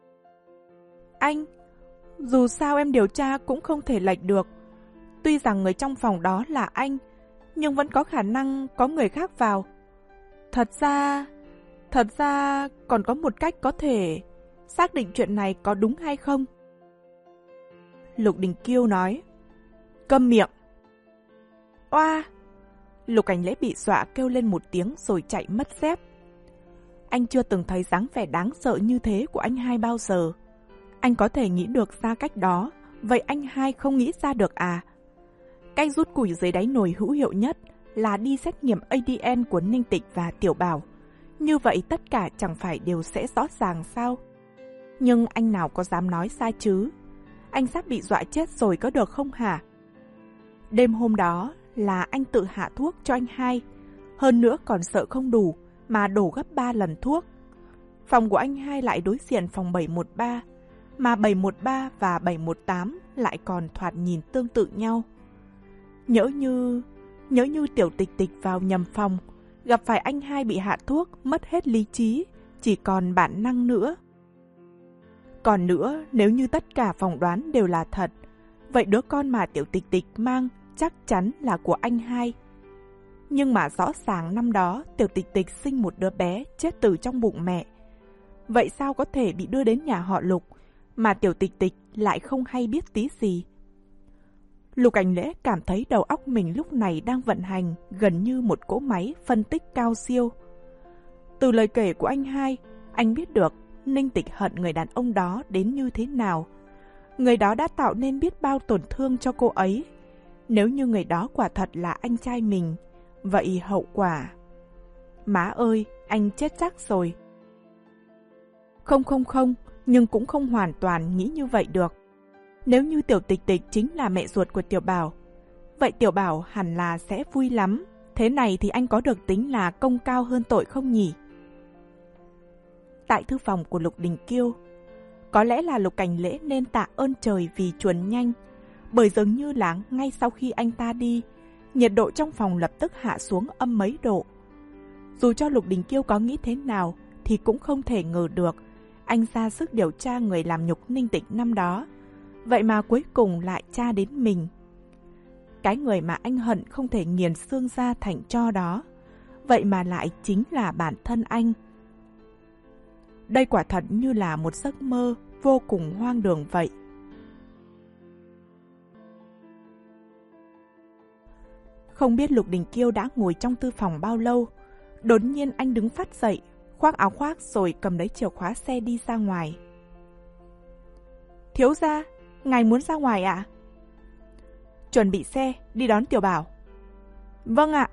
Anh, dù sao em điều tra cũng không thể lệch được. Tuy rằng người trong phòng đó là anh, nhưng vẫn có khả năng có người khác vào. Thật ra, thật ra còn có một cách có thể xác định chuyện này có đúng hay không. Lục Đình Kiêu nói. Câm miệng. Oa! Lục Cảnh Lễ bị dọa kêu lên một tiếng rồi chạy mất dép. Anh chưa từng thấy dáng vẻ đáng sợ như thế của anh hai bao giờ. Anh có thể nghĩ được ra cách đó, vậy anh hai không nghĩ ra được à? Cách rút củi dưới đáy nồi hữu hiệu nhất là đi xét nghiệm a đê en của Ninh Tịch và Tiểu Bảo. Như vậy tất cả chẳng phải đều sẽ rõ ràng sao? Nhưng anh nào có dám nói sai chứ? Anh sắp bị dọa chết rồi có được không hả? Đêm hôm đó là anh tự hạ thuốc cho anh hai. Hơn nữa còn sợ không đủ mà đổ gấp ba lần thuốc. Phòng của anh hai lại đối diện phòng bảy một ba, mà bảy một ba và bảy một tám lại còn thoạt nhìn tương tự nhau. Nhỡ như... nhỡ như Tiểu Tịch Tịch vào nhầm phòng, gặp phải anh hai bị hạ thuốc, mất hết lý trí, chỉ còn bản năng nữa. Còn nữa, nếu như tất cả phỏng đoán đều là thật, vậy đứa con mà Tiểu Tịch Tịch mang chắc chắn là của anh hai. Nhưng mà rõ ràng năm đó Tiểu Tịch Tịch sinh một đứa bé chết từ trong bụng mẹ. Vậy sao có thể bị đưa đến nhà họ Lục, mà Tiểu Tịch Tịch lại không hay biết tí gì? Lục Cảnh Lễ cảm thấy đầu óc mình lúc này đang vận hành gần như một cỗ máy phân tích cao siêu. Từ lời kể của anh hai, anh biết được Ninh Tịch hận người đàn ông đó đến như thế nào. Người đó đã tạo nên biết bao tổn thương cho cô ấy. Nếu như người đó quả thật là anh trai mình, vậy hậu quả... Má ơi, anh chết chắc rồi. Không không không, nhưng cũng không hoàn toàn nghĩ như vậy được. Nếu như Tiểu Tịch Tịch chính là mẹ ruột của Tiểu Bảo, vậy Tiểu Bảo hẳn là sẽ vui lắm. Thế này thì anh có được tính là công cao hơn tội không nhỉ? Tại thư phòng của Lục Đình Kiêu, có lẽ là Lục Cảnh Lễ nên tạ ơn trời vì chuồn nhanh, bởi dường như là ngay sau khi anh ta đi, nhiệt độ trong phòng lập tức hạ xuống âm mấy độ. Dù cho Lục Đình Kiêu có nghĩ thế nào thì cũng không thể ngờ được anh ra sức điều tra người làm nhục Ninh Tịch năm đó, vậy mà cuối cùng lại tra đến mình. Cái người mà anh hận không thể nghiền xương ra thành tro đó, vậy mà lại chính là bản thân anh. Đây quả thật như là một giấc mơ vô cùng hoang đường vậy. Không biết Lục Đình Kiêu đã ngồi trong thư phòng bao lâu, đột nhiên anh đứng phát dậy, khoác áo khoác rồi cầm lấy chìa khóa xe đi ra ngoài. Thiếu gia, ngài muốn ra ngoài ạ? À? Chuẩn bị xe, đi đón Tiểu Bảo. Vâng ạ.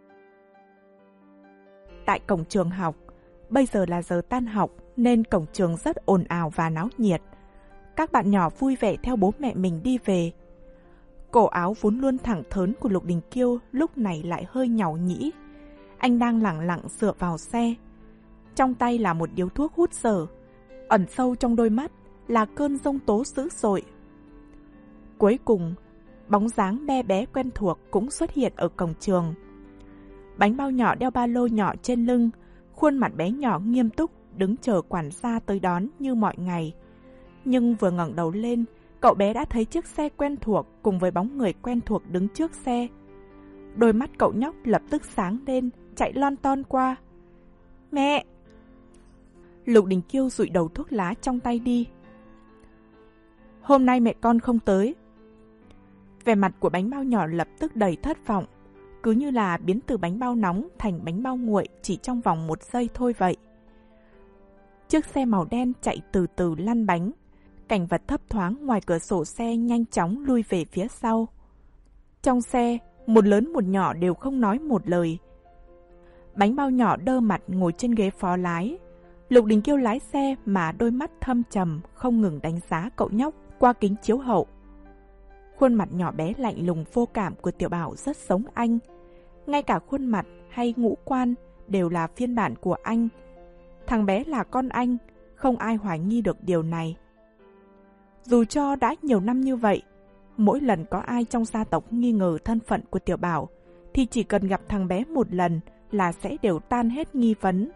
Tại cổng trường học, bây giờ là giờ tan học nên cổng trường rất ồn ào và náo nhiệt. Các bạn nhỏ vui vẻ theo bố mẹ mình đi về. Cổ áo vốn luôn thẳng thớn của Lục Đình Kiêu lúc này lại hơi nhàu nhĩ. Anh đang lẳng lặng dựa vào xe. Trong tay là một điếu thuốc hút dở, ẩn sâu trong đôi mắt là cơn giông tố dữ dội. Cuối cùng, bóng dáng bé bé quen thuộc cũng xuất hiện ở cổng trường. Bánh bao nhỏ đeo ba lô nhỏ trên lưng, khuôn mặt bé nhỏ nghiêm túc đứng chờ quản gia tới đón như mọi ngày. Nhưng vừa ngẩng đầu lên, cậu bé đã thấy chiếc xe quen thuộc cùng với bóng người quen thuộc đứng trước xe. Đôi mắt cậu nhóc lập tức sáng lên, chạy lon ton qua. Mẹ! Lục Đình Kiêu dụi đầu thuốc lá trong tay đi. Hôm nay mẹ con không tới. Vẻ mặt của bánh bao nhỏ lập tức đầy thất vọng, cứ như là biến từ bánh bao nóng thành bánh bao nguội chỉ trong vòng một giây thôi vậy. Chiếc xe màu đen chạy từ từ lăn bánh, cảnh vật thấp thoáng ngoài cửa sổ xe nhanh chóng lui về phía sau. Trong xe, một lớn một nhỏ đều không nói một lời. Bánh bao nhỏ đơ mặt ngồi trên ghế phó lái. Lục Đình Kiêu lái xe mà đôi mắt thâm trầm không ngừng đánh giá cậu nhóc qua kính chiếu hậu. Khuôn mặt nhỏ bé lạnh lùng vô cảm của Tiểu Bảo rất giống anh. Ngay cả khuôn mặt hay ngũ quan đều là phiên bản của anh. Thằng bé là con anh, không ai hoài nghi được điều này. Dù cho đã nhiều năm như vậy, mỗi lần có ai trong gia tộc nghi ngờ thân phận của Tiểu Bảo, thì chỉ cần gặp thằng bé một lần là sẽ đều tan hết nghi vấn.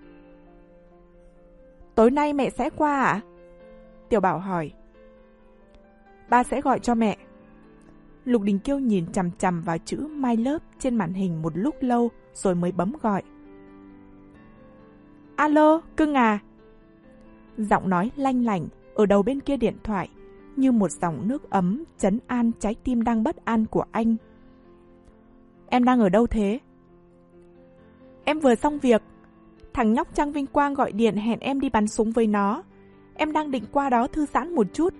Tối nay mẹ sẽ qua ạ? À? Tiểu Bảo hỏi. Ba sẽ gọi cho mẹ. Lục Đình Kiêu nhìn chằm chằm vào chữ My Love trên màn hình một lúc lâu rồi mới bấm gọi. Alo, cưng à? Giọng nói lanh lảnh ở đầu bên kia điện thoại như một dòng nước ấm trấn an trái tim đang bất an của anh. Em đang ở đâu thế? Em vừa xong việc. Thằng nhóc Trang Vinh Quang gọi điện hẹn em đi bắn súng với nó. Em đang định qua đó thư giãn một chút.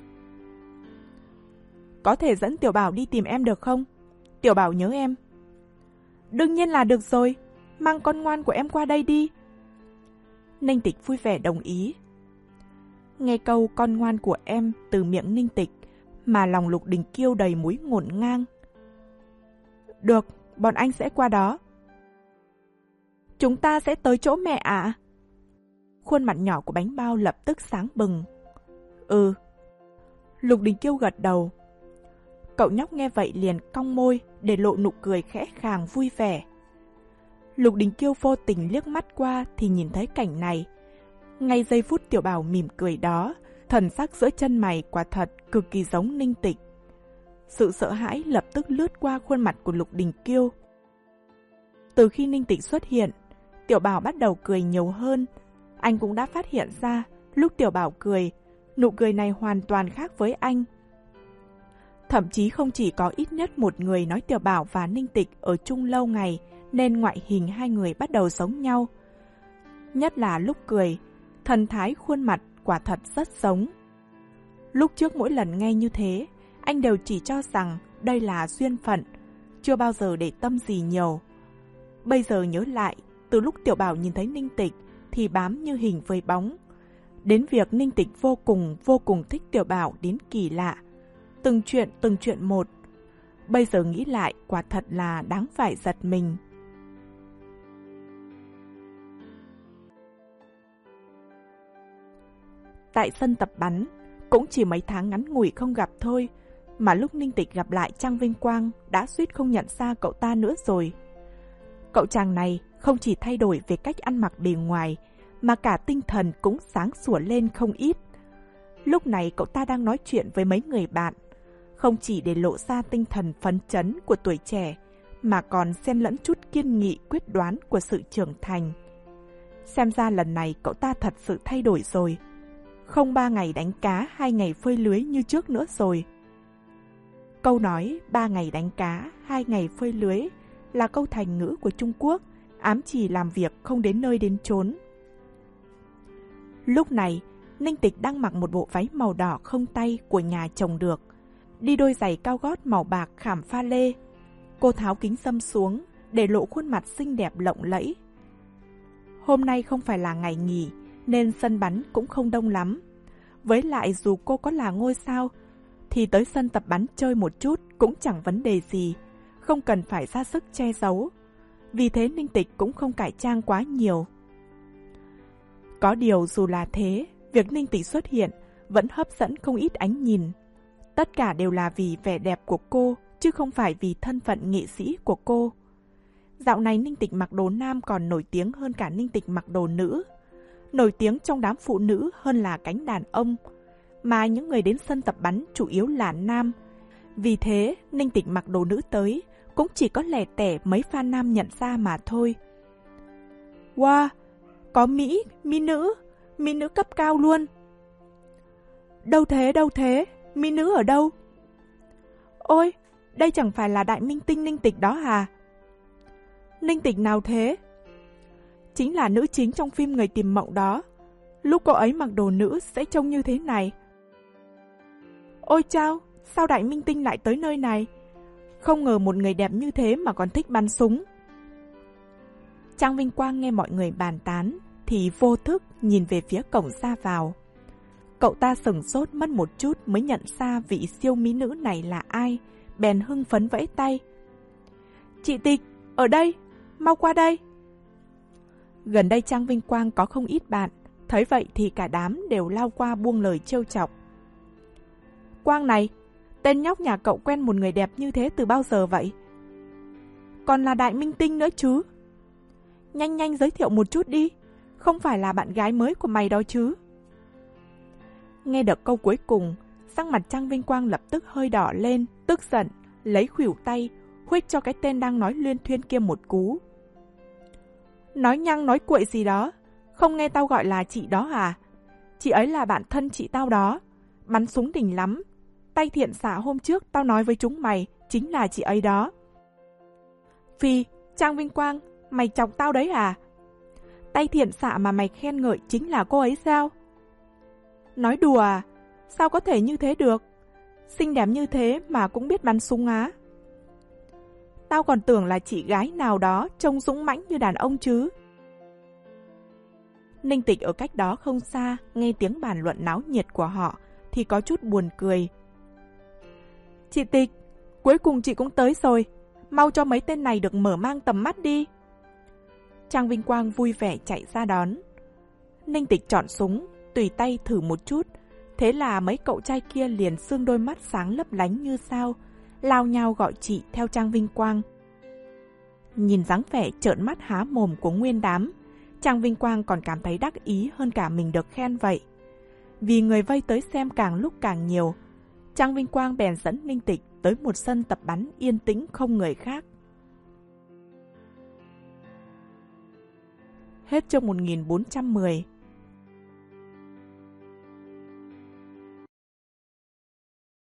Có thể dẫn Tiểu Bảo đi tìm em được không? Tiểu Bảo nhớ em. Đương nhiên là được rồi. Mang con ngoan của em qua đây đi. Ninh Tịch vui vẻ đồng ý. Nghe câu con ngoan của em từ miệng Ninh Tịch mà lòng Lục Đình Kiêu đầy múi ngổn ngang. Được, bọn anh sẽ qua đó. Chúng ta sẽ tới chỗ mẹ ạ. À? Khuôn mặt nhỏ của bánh bao lập tức sáng bừng. Ừ. Lục Đình Kiêu gật đầu. Cậu nhóc nghe vậy liền cong môi để lộ nụ cười khẽ khàng vui vẻ. Lục Đình Kiêu vô tình liếc mắt qua thì nhìn thấy cảnh này. Ngay giây phút Tiểu Bảo mỉm cười đó, thần sắc giữa chân mày quả thật cực kỳ giống Ninh Tịch. Sự sợ hãi lập tức lướt qua khuôn mặt của Lục Đình Kiêu. Từ khi Ninh Tịch xuất hiện, Tiểu Bảo bắt đầu cười nhiều hơn. Anh cũng đã phát hiện ra lúc Tiểu Bảo cười, nụ cười này hoàn toàn khác với anh. Thậm chí không chỉ có ít nhất một người nói Tiểu Bảo và Ninh Tịch ở chung lâu ngày nên ngoại hình hai người bắt đầu giống nhau. Nhất là lúc cười, thần thái khuôn mặt quả thật rất giống. Lúc trước mỗi lần nghe như thế, anh đều chỉ cho rằng đây là duyên phận, chưa bao giờ để tâm gì nhiều. Bây giờ nhớ lại, từ lúc Tiểu Bảo nhìn thấy Ninh Tịch thì bám như hình với bóng. Đến việc Ninh Tịch vô cùng vô cùng thích Tiểu Bảo đến kỳ lạ. Từng chuyện từng chuyện một. Bây giờ nghĩ lại quả thật là đáng phải giật mình. Tại sân tập bắn, cũng chỉ mấy tháng ngắn ngủi không gặp thôi, mà lúc Ninh Tịch gặp lại Trang Vinh Quang đã suýt không nhận ra cậu ta nữa rồi. Cậu chàng này không chỉ thay đổi về cách ăn mặc bề ngoài, mà cả tinh thần cũng sáng sủa lên không ít. Lúc này cậu ta đang nói chuyện với mấy người bạn, không chỉ để lộ ra tinh thần phấn chấn của tuổi trẻ, mà còn xen lẫn chút kiên nghị quyết đoán của sự trưởng thành. Xem ra lần này cậu ta thật sự thay đổi rồi. Không ba ngày đánh cá, hai ngày phơi lưới như trước nữa rồi. Câu nói ba ngày đánh cá, hai ngày phơi lưới là câu thành ngữ của Trung Quốc, ám chỉ làm việc không đến nơi đến chốn. Lúc này, Ninh Tịch đang mặc một bộ váy màu đỏ không tay của nhà chồng được, đi đôi giày cao gót màu bạc khảm pha lê. Cô tháo kính râm xuống, để lộ khuôn mặt xinh đẹp lộng lẫy. Hôm nay không phải là ngày nghỉ, nên sân bắn cũng không đông lắm. Với lại dù cô có là ngôi sao, thì tới sân tập bắn chơi một chút cũng chẳng vấn đề gì, không cần phải ra sức che giấu. Vì thế Ninh Tịch cũng không cải trang quá nhiều. Có điều dù là thế, việc Ninh Tịch xuất hiện vẫn hấp dẫn không ít ánh nhìn. Tất cả đều là vì vẻ đẹp của cô, chứ không phải vì thân phận nghệ sĩ của cô. Dạo này Ninh Tịch mặc đồ nam còn nổi tiếng hơn cả Ninh Tịch mặc đồ nữ. Nổi tiếng trong đám phụ nữ hơn là cánh đàn ông, mà những người đến sân tập bắn chủ yếu là nam. Vì thế, Ninh Tịch mặc đồ nữ tới, cũng chỉ có lẻ tẻ mấy fan nam nhận ra mà thôi. Wow, có Mỹ, Mỹ nữ, Mỹ nữ cấp cao luôn. Đâu thế, đâu thế, Mỹ nữ ở đâu? Ôi, đây chẳng phải là đại minh tinh Ninh Tịch đó à? Ninh Tịch nào thế? Chính là nữ chính trong phim Người Tìm Mộng đó. Lúc cô ấy mặc đồ nữ sẽ trông như thế này. Ôi chao, sao đại minh tinh lại tới nơi này? Không ngờ một người đẹp như thế mà còn thích bắn súng. Trang Vinh Quang nghe mọi người bàn tán thì vô thức nhìn về phía cổng ra vào. Cậu ta sửng sốt mất một chút mới nhận ra vị siêu mỹ nữ này là ai, bèn hưng phấn vẫy tay. Chị Tịch, ở đây, mau qua đây. Gần đây Trang Vinh Quang có không ít bạn, thấy vậy thì cả đám đều lao qua buông lời trêu chọc. Quang này, tên nhóc nhà cậu quen một người đẹp như thế từ bao giờ vậy? Còn là đại minh tinh nữa chứ. Nhanh nhanh giới thiệu một chút đi, không phải là bạn gái mới của mày đó chứ? Nghe được câu cuối cùng, sắc mặt Trang Vinh Quang lập tức hơi đỏ lên, tức giận, lấy khuỷu tay, huých cho cái tên đang nói luyên thuyên kia một cú. Nói nhăng nói cuội gì đó, không nghe tao gọi là chị đó à? Chị ấy là bạn thân chị tao đó, bắn súng đỉnh lắm. Tay thiện xạ hôm trước tao nói với chúng mày, chính là chị ấy đó. Phi, Trang Vinh Quang, mày chọc tao đấy à? Tay thiện xạ mà mày khen ngợi chính là cô ấy sao? Nói đùa à? Sao có thể như thế được? Xinh đẹp như thế mà cũng biết bắn súng á? Tao còn tưởng là chị gái nào đó trông dũng mãnh như đàn ông chứ. Ninh Tịch ở cách đó không xa, nghe tiếng bàn luận náo nhiệt của họ thì có chút buồn cười. Chị Tịch, cuối cùng chị cũng tới rồi, mau cho mấy tên này được mở mang tầm mắt đi. Trang Vinh Quang vui vẻ chạy ra đón. Ninh Tịch chọn súng, tùy tay thử một chút, thế là mấy cậu trai kia liền sương đôi mắt sáng lấp lánh như sao, lao nhau gọi chị theo Trang Vinh Quang. Nhìn dáng vẻ trợn mắt há mồm của nguyên đám, Trang Vinh Quang còn cảm thấy đắc ý hơn cả mình được khen vậy. Vì người vây tới xem càng lúc càng nhiều, Trang Vinh Quang bèn dẫn Ninh Tịch tới một sân tập bắn yên tĩnh không người khác. Hết chương một nghìn bốn trăm mười.